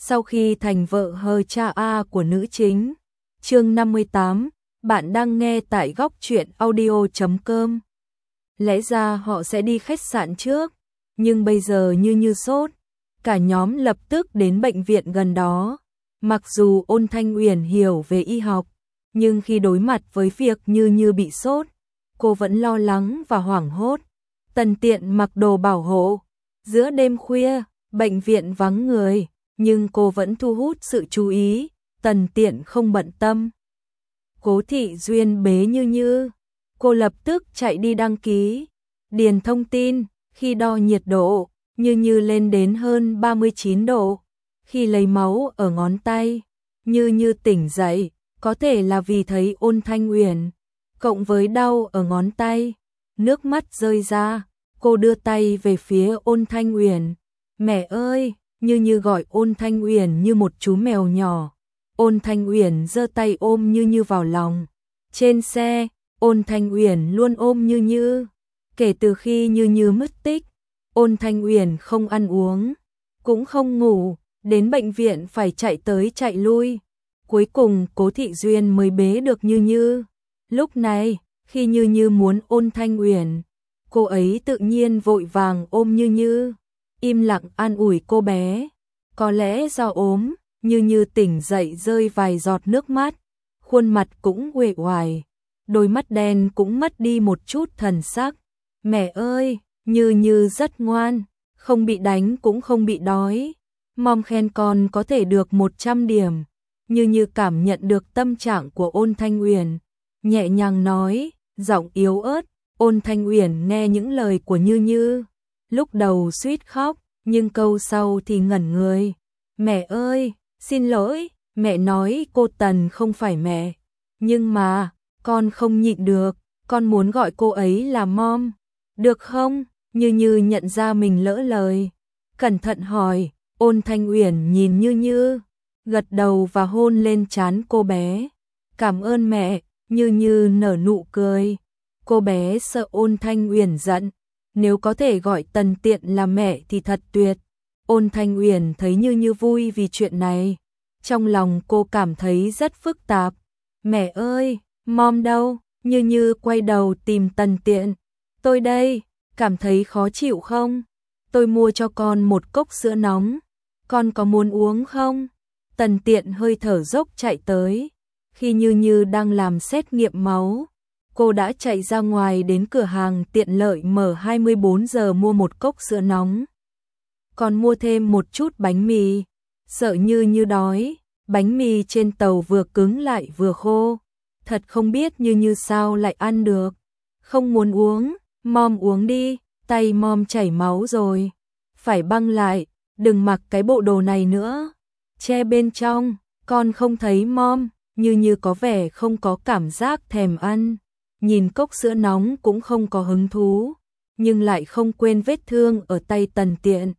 sau khi thành vợ hờ cha A của nữ chính. Chương 58, bạn đang nghe tại góc truyện audio.com. Lẽ ra họ sẽ đi khách sạn trước, nhưng bây giờ Như sốt, cả nhóm lập tức đến bệnh viện gần đó. Mặc dù Ôn Thanh Uyển hiểu về y học, nhưng khi đối mặt với việc Như bị sốt, cô vẫn lo lắng và hoảng hốt. Tần Tiện mặc đồ bảo hộ. Giữa đêm khuya, bệnh viện vắng người, nhưng cô vẫn thu hút sự chú ý. Tần Tiện không bận tâm. Cố Thị Duyên bế Như. Cô lập tức chạy đi đăng ký, điền thông tin. Khi đo nhiệt độ, Như lên đến hơn 39 độ. Khi lấy máu ở ngón tay, Như tỉnh dậy, có thể là vì thấy Ôn Thanh Uyển, cộng với đau ở ngón tay, nước mắt rơi ra. Cô đưa tay về phía Ôn Thanh Uyển. Mẹ ơi, Như gọi Ôn Thanh Uyển như một chú mèo nhỏ. Ôn Thanh Uyển giơ tay ôm Như vào lòng. Trên xe, Ôn Thanh Uyển luôn ôm Như. Kể từ khi Như mất tích, Ôn Thanh Uyển không ăn uống, cũng không ngủ, đến bệnh viện phải chạy tới chạy lui. Cuối cùng Cố Thị Duyên mới bế được Như. Lúc này, khi Như muốn Ôn Thanh Uyển, cô ấy tự nhiên vội vàng ôm Như, im lặng an ủi cô bé. Có lẽ do ốm, Như tỉnh dậy rơi vài giọt nước mắt, khuôn mặt cũng uể oải, đôi mắt đen cũng mất đi một chút thần sắc. Mẹ ơi, Như rất ngoan, không bị đánh cũng không bị đói. Mom khen con có thể được 100 điểm. Như cảm nhận được tâm trạng của Ôn Thanh Uyển, nhẹ nhàng nói, giọng yếu ớt. Ôn Thanh Uyển nghe những lời của Như, lúc đầu suýt khóc, nhưng câu sau thì ngẩn người. Mẹ ơi, xin lỗi, mẹ nói cô Tần không phải mẹ, nhưng mà, con không nhịn được, con muốn gọi cô ấy là mom, được không? Như nhận ra mình lỡ lời, cẩn thận hỏi. Ôn Thanh Uyển nhìn Như, gật đầu và hôn lên trán cô bé. Cảm ơn mẹ. Như nở nụ cười. Cô bé sợ Ôn Thanh Uyển giận, nếu có thể gọi Tần Tiện là mẹ thì thật tuyệt. Ôn Thanh Uyển thấy Như vui vì chuyện này, trong lòng cô cảm thấy rất phức tạp. Mẹ ơi, mom đâu? Như quay đầu tìm Tần Tiện. Tôi đây, cảm thấy khó chịu không? Tôi mua cho con một cốc sữa nóng, con có muốn uống không? Tần Tiện hơi thở dốc chạy tới. Khi Như đang làm xét nghiệm máu, cô đã chạy ra ngoài đến cửa hàng tiện lợi mở 24 giờ mua một cốc sữa nóng. Còn mua thêm một chút bánh mì, sợ Như đói. Bánh mì trên tàu vừa cứng lại vừa khô, thật không biết Như sao lại ăn được. Không muốn uống, mom uống đi, tay mom chảy máu rồi. Phải băng lại, đừng mặc cái bộ đồ này nữa. Che bên trong, con không thấy mom. Như có vẻ không có cảm giác thèm ăn, nhìn cốc sữa nóng cũng không có hứng thú, nhưng lại không quên vết thương ở tay Tần Tiện.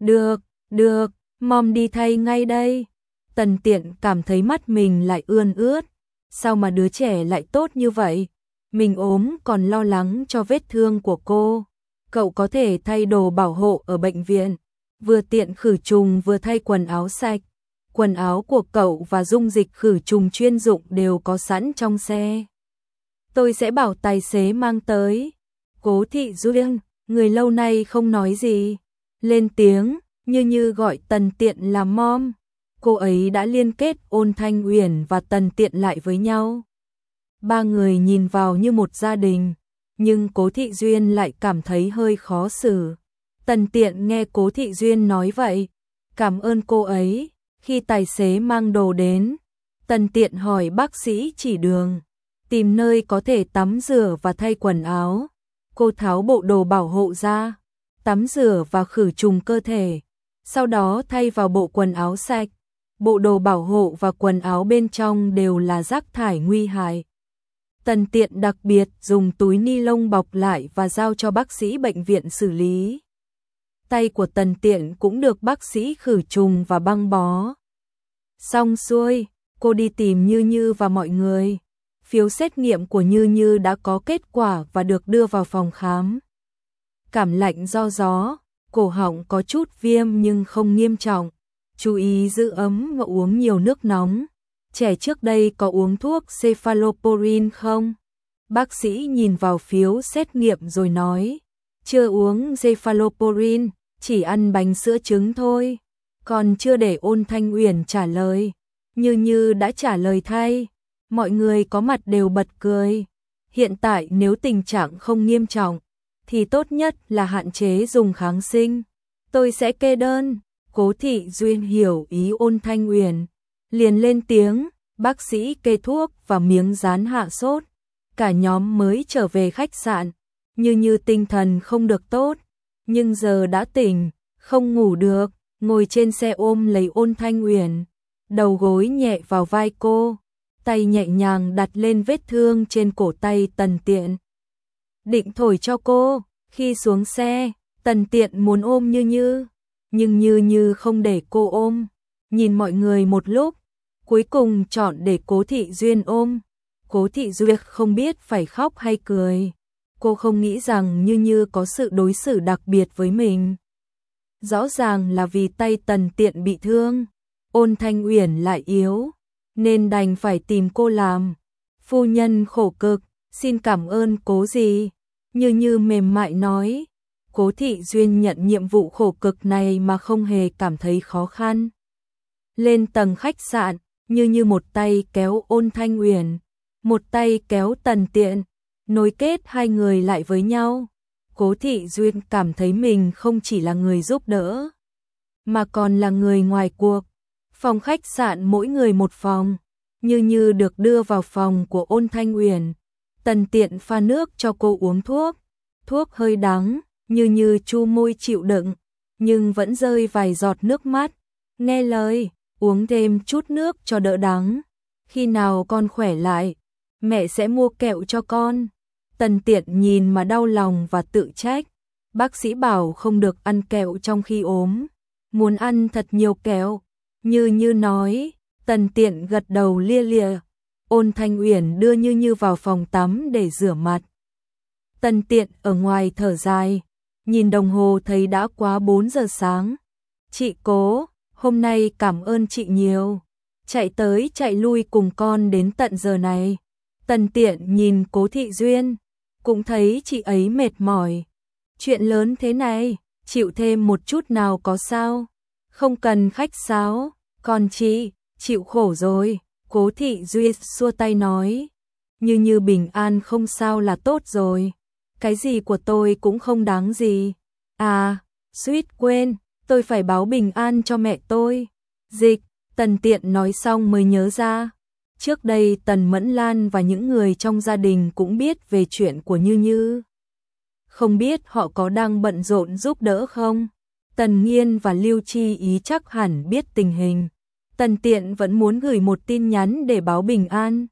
Được, mom đi thay ngay đây. Tần Tiện cảm thấy mắt mình lại ươn ướt, sao mà đứa trẻ lại tốt như vậy? Mình ốm còn lo lắng cho vết thương của cô. Cậu có thể thay đồ bảo hộ ở bệnh viện, vừa tiện khử trùng vừa thay quần áo sạch. Quần áo của cậu và dung dịch khử trùng chuyên dụng đều có sẵn trong xe. Tôi sẽ bảo tài xế mang tới. Cố Thị Duyên, người lâu nay không nói gì, lên tiếng. Như gọi Tần Tiện là mom. Cô ấy đã liên kết Ôn Thanh Uyển và Tần Tiện lại với nhau. Ba người nhìn vào như một gia đình, nhưng Cố Thị Duyên lại cảm thấy hơi khó xử. Tần Tiện nghe Cố Thị Duyên nói vậy, cảm ơn cô ấy. Khi tài xế mang đồ đến, Tần Tiện hỏi bác sĩ chỉ đường, tìm nơi có thể tắm rửa và thay quần áo. Cô tháo bộ đồ bảo hộ ra, tắm rửa và khử trùng cơ thể, sau đó thay vào bộ quần áo sạch. Bộ đồ bảo hộ và quần áo bên trong đều là rác thải nguy hại. Tần Tiện đặc biệt dùng túi ni lông bọc lại và giao cho bác sĩ bệnh viện xử lý. Tay của Tần Tiện cũng được bác sĩ khử trùng và băng bó. Xong xuôi, cô đi tìm Như và mọi người. Phiếu xét nghiệm của Như đã có kết quả và được đưa vào phòng khám. Cảm lạnh do gió, cổ họng có chút viêm nhưng không nghiêm trọng. chú ý giữ ấm và uống nhiều nước nóng. Trẻ trước đây có uống thuốc cephalosporin không? Bác sĩ nhìn vào phiếu xét nghiệm rồi nói, chưa uống cephalosporin, chỉ ăn bánh sữa trứng thôi. Còn chưa để Ôn Thanh Uyển trả lời, Như Như đã trả lời thay. Mọi người có mặt đều bật cười. Hiện tại nếu tình trạng không nghiêm trọng, thì tốt nhất là hạn chế dùng kháng sinh. Tôi sẽ kê đơn. Cố Thị Duyên hiểu ý Ôn Thanh Uyển, liền lên tiếng, bác sĩ kê thuốc và miếng dán hạ sốt. Cả nhóm mới trở về khách sạn. Như Như tinh thần không được tốt, nhưng giờ đã tỉnh, không ngủ được, ngồi trên xe ôm lấy Ôn Thanh Uyển, đầu gối nhẹ vào vai cô, tay nhẹ nhàng đặt lên vết thương trên cổ tay Tần Tiện. Định thổi cho cô, khi xuống xe, Tần Tiện muốn ôm Như Như, nhưng Như Như không để cô ôm, nhìn mọi người một lúc, cuối cùng chọn để Cố Thị Duyên ôm. Cố Thị Duyên không biết phải khóc hay cười. Cô không nghĩ rằng Như Như có sự đối xử đặc biệt với mình. Rõ ràng là vì tay Tần Tiện bị thương, Ôn Thanh Uyển lại yếu, nên đành phải tìm cô làm. Phu nhân khổ cực, xin cảm ơn cố gì. Như Như mềm mại nói. Cố Thị Duyên nhận nhiệm vụ khổ cực này mà không hề cảm thấy khó khăn. Lên tầng khách sạn, Như Như một tay kéo Ôn Thanh Uyển, một tay kéo Tần Tiện, nối kết hai người lại với nhau. Cố Thị Duyên cảm thấy mình không chỉ là người giúp đỡ, mà còn là người ngoài cuộc. Phòng khách sạn mỗi người một phòng, Như Như được đưa vào phòng của Ôn Thanh Uyển. Tần Tiện pha nước cho cô uống thuốc. Thuốc hơi đắng, Như Như chu môi chịu đựng, nhưng vẫn rơi vài giọt nước mắt. Nghe lời, uống thêm chút nước cho đỡ đắng. Khi nào con khỏe lại, mẹ sẽ mua kẹo cho con. Tần Tiện nhìn mà đau lòng và tự trách. Bác sĩ bảo không được ăn kẹo trong khi ốm, muốn ăn thật nhiều kẹo. Như Như nói. Tần Tiện gật đầu lia lịa. Ôn Thanh Uyển đưa Như Như vào phòng tắm để rửa mặt. Tần Tiện ở ngoài thở dài, nhìn đồng hồ thấy đã quá 4 giờ sáng. Chị Cố, hôm nay cảm ơn chị nhiều, chạy tới chạy lui cùng con đến tận giờ này. Tần Tiện nhìn Cố Thị Duyên, cũng thấy chị ấy mệt mỏi. Chuyện lớn thế này, chịu thêm một chút nào có sao? Không cần khách sáo, còn chị, chịu khổ rồi. Cố Thị Duyên xua tay nói, Như Như bình an không sao là tốt rồi. Cái gì của tôi cũng không đáng gì. À, suýt quên, tôi phải báo bình an cho mẹ tôi. Dịch, Tần Tiện nói xong mới nhớ ra. Trước đây Tần Mẫn Lan và những người trong gia đình cũng biết về chuyện của Như Như. Không biết họ có đang bận rộn giúp đỡ không? Tần Nghiên và Lưu Chi Ý chắc hẳn biết tình hình. Tần Tiện vẫn muốn gửi một tin nhắn để báo bình an.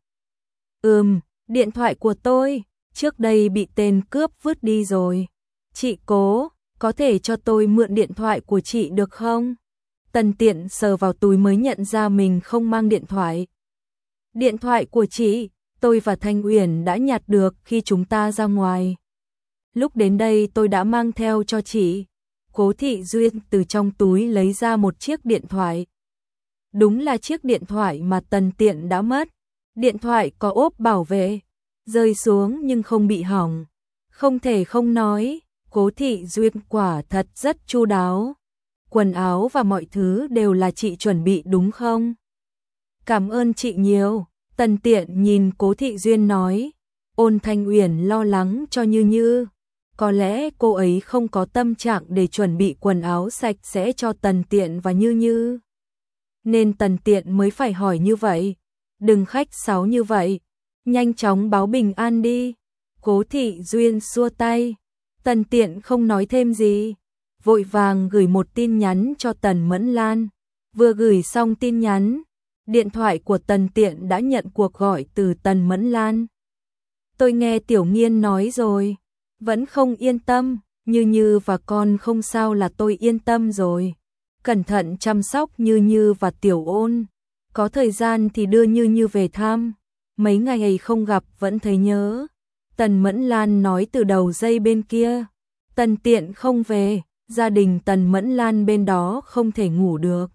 Điện thoại của tôi, trước đây bị tên cướp vứt đi rồi. Chị Cố, có thể cho tôi mượn điện thoại của chị được không? Tần Tiện sờ vào túi mới nhận ra mình không mang điện thoại. Điện thoại của chị, tôi và Thanh Uyển đã nhặt được khi chúng ta ra ngoài. Lúc đến đây tôi đã mang theo cho chị. Cố Thị Duyên từ trong túi lấy ra một chiếc điện thoại. Đúng là chiếc điện thoại mà Tần Tiện đã mất. Điện thoại có ốp bảo vệ, rơi xuống nhưng không bị hỏng. Không thể không nói, Cố Thị Duyên quả thật rất chu đáo. Quần áo và mọi thứ đều là chị chuẩn bị đúng không? Cảm ơn chị nhiều. Tần Tiện nhìn Cố Thị Duyên nói. Ôn Thanh Uyển lo lắng cho Như Như. Có lẽ cô ấy không có tâm trạng để chuẩn bị quần áo sạch sẽ cho Tần Tiện và Như Như, nên Tần Tiện mới phải hỏi như vậy. Đừng khách sáo như vậy, nhanh chóng báo bình an đi. Cố Thị Duyên xua tay. Tần Tiện không nói thêm gì, vội vàng gửi một tin nhắn cho Tần Mẫn Lan. Vừa gửi xong tin nhắn, điện thoại của Tần Tiện đã nhận cuộc gọi từ Tần Mẫn Lan. Tôi nghe Tiểu Nghiên nói rồi, vẫn không yên tâm. Như Như và con không sao là tôi yên tâm rồi. Cẩn thận chăm sóc Như Như và Tiểu Ôn. Có thời gian thì đưa Như Như về thăm. Mấy ngày không gặp vẫn thấy nhớ. Tần Mẫn Lan nói từ đầu dây bên kia. Tần Tiện không về, gia đình Tần Mẫn Lan bên đó không thể ngủ được.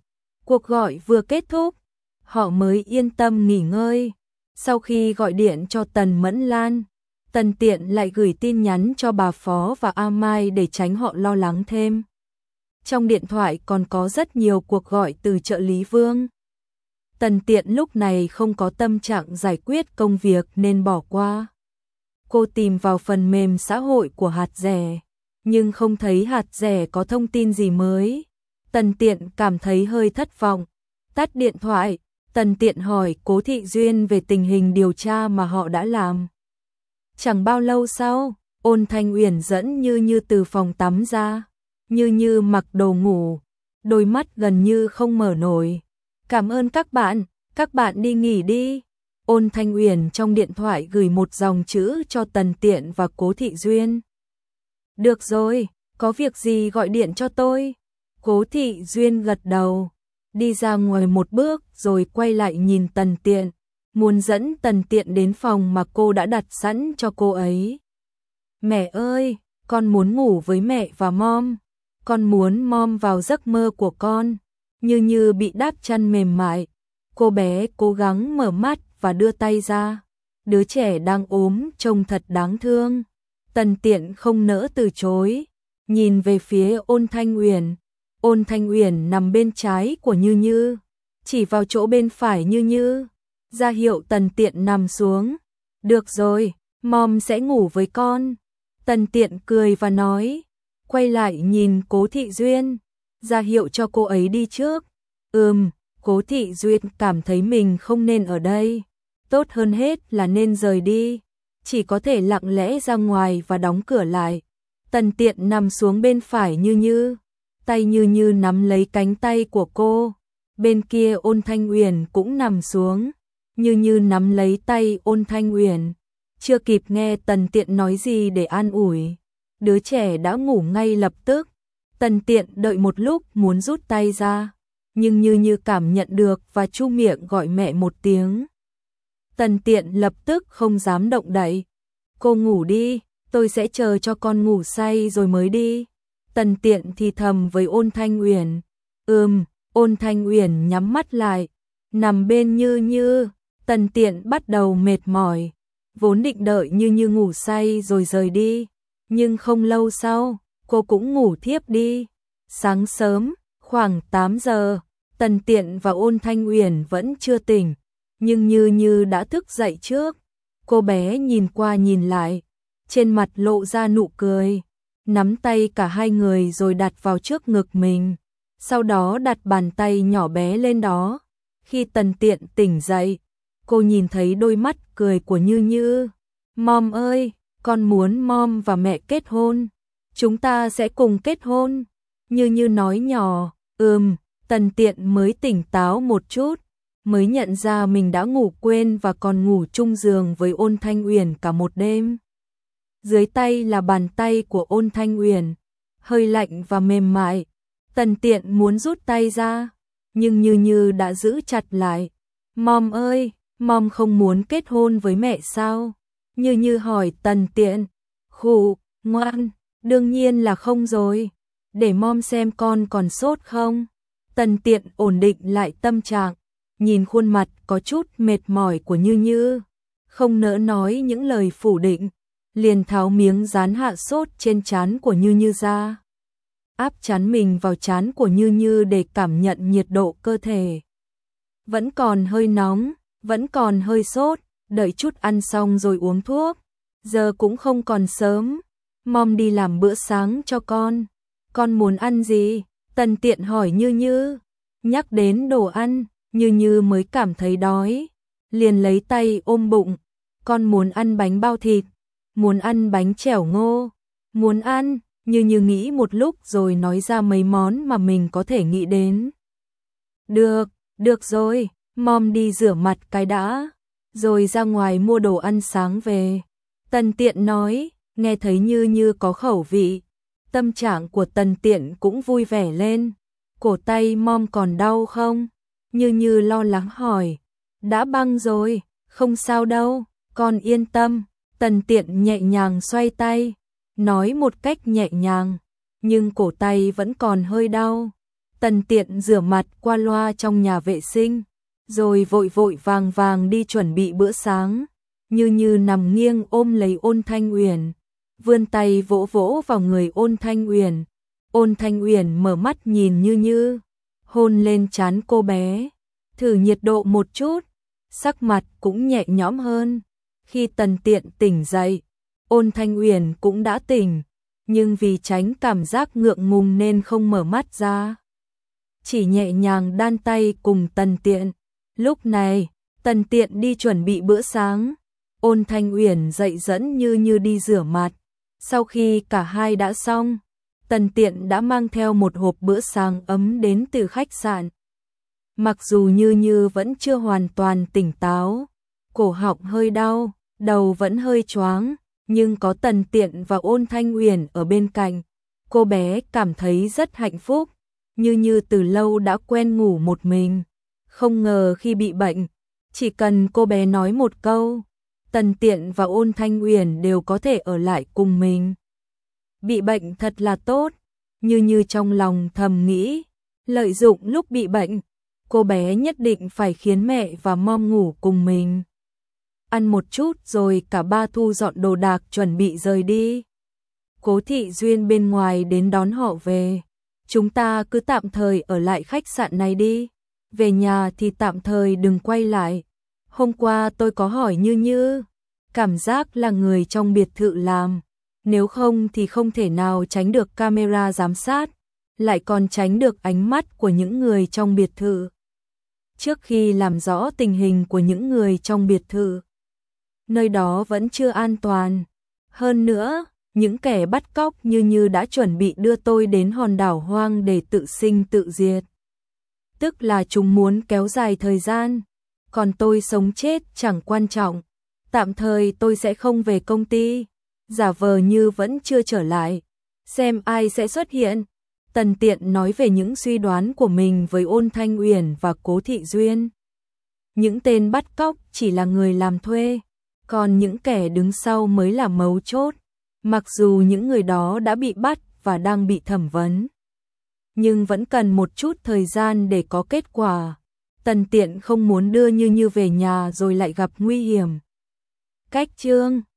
Cuộc gọi vừa kết thúc, họ mới yên tâm nghỉ ngơi. Sau khi gọi điện cho Tần Mẫn Lan, Tần Tiện lại gửi tin nhắn cho bà Phó và A Mai để tránh họ lo lắng thêm. Trong điện thoại còn có rất nhiều cuộc gọi từ trợ lý Vương. Tần Tiện lúc này không có tâm trạng giải quyết công việc nên bỏ qua. Cô tìm vào phần mềm xã hội của hạt rẻ, nhưng không thấy hạt rẻ có thông tin gì mới. Tần Tiện cảm thấy hơi thất vọng. Tắt điện thoại, Tần Tiện hỏi Cố Thị Duyên về tình hình điều tra mà họ đã làm. Chẳng bao lâu sau, Ôn Thanh Uyển dẫn Như Như từ phòng tắm ra. Như Như mặc đồ ngủ, đôi mắt gần như không mở nổi. Cảm ơn các bạn đi nghỉ đi. Ôn Thanh Uyển trong điện thoại gửi một dòng chữ cho Tần Tiện và Cố Thị Duyên. Được rồi, có việc gì gọi điện cho tôi. Cố Thị Duyên gật đầu, đi ra ngoài một bước rồi quay lại nhìn Tần Tiện, muốn dẫn Tần Tiện đến phòng mà cô đã đặt sẵn cho cô ấy. Mẹ ơi, con muốn ngủ với mẹ và mom. Con muốn mom vào giấc mơ của con. Như Như bị đáp chăn mềm mại. Cô bé cố gắng mở mắt và đưa tay ra. Đứa trẻ đang ốm trông thật đáng thương. Tần Tiện không nỡ từ chối, nhìn về phía Ôn Thanh Uyển. Ôn Thanh Uyển nằm bên trái của Như Như, chỉ vào chỗ bên phải Như Như, ra hiệu Tần Tiện nằm xuống. Được rồi, mom sẽ ngủ với con. Tần Tiện cười và nói, quay lại nhìn Cố Thị Duyên, ra hiệu cho cô ấy đi trước. Cố Thị Duyên cảm thấy mình không nên ở đây, tốt hơn hết là nên rời đi, chỉ có thể lặng lẽ ra ngoài và đóng cửa lại. Tần Tiện nằm xuống bên phải Như Như, tay Như Như nắm lấy cánh tay của cô. Bên kia Ôn Thanh Uyển cũng nằm xuống, Như Như nắm lấy tay Ôn Thanh Uyển. Chưa kịp nghe Tần Tiện nói gì để an ủi, đứa trẻ đã ngủ ngay lập tức. Tần Tiện đợi một lúc muốn rút tay ra, nhưng Như Như cảm nhận được và chu miệng gọi mẹ một tiếng. Tần Tiện lập tức không dám động đậy. Cô ngủ đi, tôi sẽ chờ cho con ngủ say rồi mới đi. Tần Tiện thì thầm với Ôn Thanh Uyển. Ôn Thanh Uyển nhắm mắt lại, nằm bên Như Như. Tần Tiện bắt đầu mệt mỏi, vốn định đợi Như Như ngủ say rồi rời đi, nhưng không lâu sau, cô cũng ngủ thiếp đi. Sáng sớm, khoảng 8 giờ, Tần Tiện và Ôn Thanh Uyển vẫn chưa tỉnh, nhưng Như Như đã thức dậy trước. Cô bé nhìn qua nhìn lại, trên mặt lộ ra nụ cười, nắm tay cả hai người rồi đặt vào trước ngực mình, sau đó đặt bàn tay nhỏ bé lên đó. Khi Tần Tiện tỉnh dậy, cô nhìn thấy đôi mắt cười của Như Như. Mom ơi, con muốn mom và mẹ kết hôn. Chúng ta sẽ cùng kết hôn. Như Như nói nhỏ. Tần Tiện mới tỉnh táo một chút, mới nhận ra mình đã ngủ quên và còn ngủ chung giường với Ôn Thanh Uyển cả một đêm. Dưới tay là bàn tay của Ôn Thanh Uyển, hơi lạnh và mềm mại. Tần Tiện muốn rút tay ra, nhưng Như Như đã giữ chặt lại. Mom ơi, mom không muốn kết hôn với mẹ sao? Như Như hỏi Tần Tiện. Khụ, ngoan, đương nhiên là không rồi. Để mom xem con còn sốt không? Tần Tiện ổn định lại tâm trạng, nhìn khuôn mặt có chút mệt mỏi của Như Như, không nỡ nói những lời phủ định, liền tháo miếng dán hạ sốt trên trán của Như Như ra, áp trán mình vào trán của Như Như để cảm nhận nhiệt độ cơ thể. Vẫn còn hơi nóng, vẫn còn hơi sốt, đợi chút ăn xong rồi uống thuốc. Giờ cũng không còn sớm, mom đi làm bữa sáng cho con. Con muốn ăn gì? Tần Tiện hỏi Như Như. Nhắc đến đồ ăn, Như Như mới cảm thấy đói, liền lấy tay ôm bụng. Con muốn ăn bánh bao thịt, muốn ăn bánh chẻo ngô, muốn ăn. Như Như nghĩ một lúc rồi nói ra mấy món mà mình có thể nghĩ đến. Được rồi, mom đi rửa mặt cái đã, rồi ra ngoài mua đồ ăn sáng về. Tần Tiện nói, nghe thấy Như Như có khẩu vị, tâm trạng của Tần Tiện cũng vui vẻ lên. Cổ tay mom còn đau không? Như Như lo lắng hỏi. Đã băng rồi, không sao đâu, con yên tâm. Tần Tiện nhẹ nhàng xoay tay, nói một cách nhẹ nhàng, nhưng cổ tay vẫn còn hơi đau. Tần Tiện rửa mặt qua loa trong nhà vệ sinh, rồi vội vội vàng vàng đi chuẩn bị bữa sáng. Như Như nằm nghiêng ôm lấy Ôn Thanh Uyển, vươn tay vỗ vỗ vào người Ôn Thanh Uyển. Ôn Thanh Uyển mở mắt nhìn Như Như, hôn lên trán cô bé, thử nhiệt độ một chút, sắc mặt cũng nhẹ nhõm hơn. Khi Tần Tiện tỉnh dậy, Ôn Thanh Uyển cũng đã tỉnh, nhưng vì tránh cảm giác ngượng ngùng nên không mở mắt ra, chỉ nhẹ nhàng đan tay cùng Tần Tiện. Lúc này, Tần Tiện đi chuẩn bị bữa sáng, Ôn Thanh Uyển dậy dẫn Như Như đi rửa mặt. Sau khi cả hai đã xong, Tần Tiện đã mang theo một hộp bữa sáng ấm đến từ khách sạn. Mặc dù Như Như vẫn chưa hoàn toàn tỉnh táo, cổ họng hơi đau, đầu vẫn hơi choáng, nhưng có Tần Tiện và Ôn Thanh Uyển ở bên cạnh, cô bé cảm thấy rất hạnh phúc. Như Như từ lâu đã quen ngủ một mình, không ngờ khi bị bệnh, chỉ cần cô bé nói một câu, Tần Tiện và Ôn Thanh Uyển đều có thể ở lại cùng mình. Bị bệnh thật là tốt, Như Như trong lòng thầm nghĩ, lợi dụng lúc bị bệnh, cô bé nhất định phải khiến mẹ và mom ngủ cùng mình. Ăn một chút rồi cả ba thu dọn đồ đạc chuẩn bị rời đi. Cố Thị Duyên bên ngoài đến đón họ về. Chúng ta cứ tạm thời ở lại khách sạn này đi, về nhà thì tạm thời đừng quay lại. Hôm qua tôi có hỏi Như Như, cảm giác là người trong biệt thự làm, nếu không thì không thể nào tránh được camera giám sát, lại còn tránh được ánh mắt của những người trong biệt thự. Trước khi làm rõ tình hình của những người trong biệt thự, nơi đó vẫn chưa an toàn. Hơn nữa, những kẻ bắt cóc Như Như đã chuẩn bị đưa tôi đến hòn đảo hoang để tự sinh tự diệt. Tức là chúng muốn kéo dài thời gian, còn tôi sống chết chẳng quan trọng. Tạm thời tôi sẽ không về công ty, giả vờ như vẫn chưa trở lại, xem ai sẽ xuất hiện. Tần Tiện nói về những suy đoán của mình với Ôn Thanh Uyển và Cố Thị Duyên. Những tên bắt cóc chỉ là người làm thuê, còn những kẻ đứng sau mới là mấu chốt. Mặc dù những người đó đã bị bắt và đang bị thẩm vấn, nhưng vẫn cần một chút thời gian để có kết quả. Tần Tiện không muốn đưa Như Như về nhà rồi lại gặp nguy hiểm. Cách chương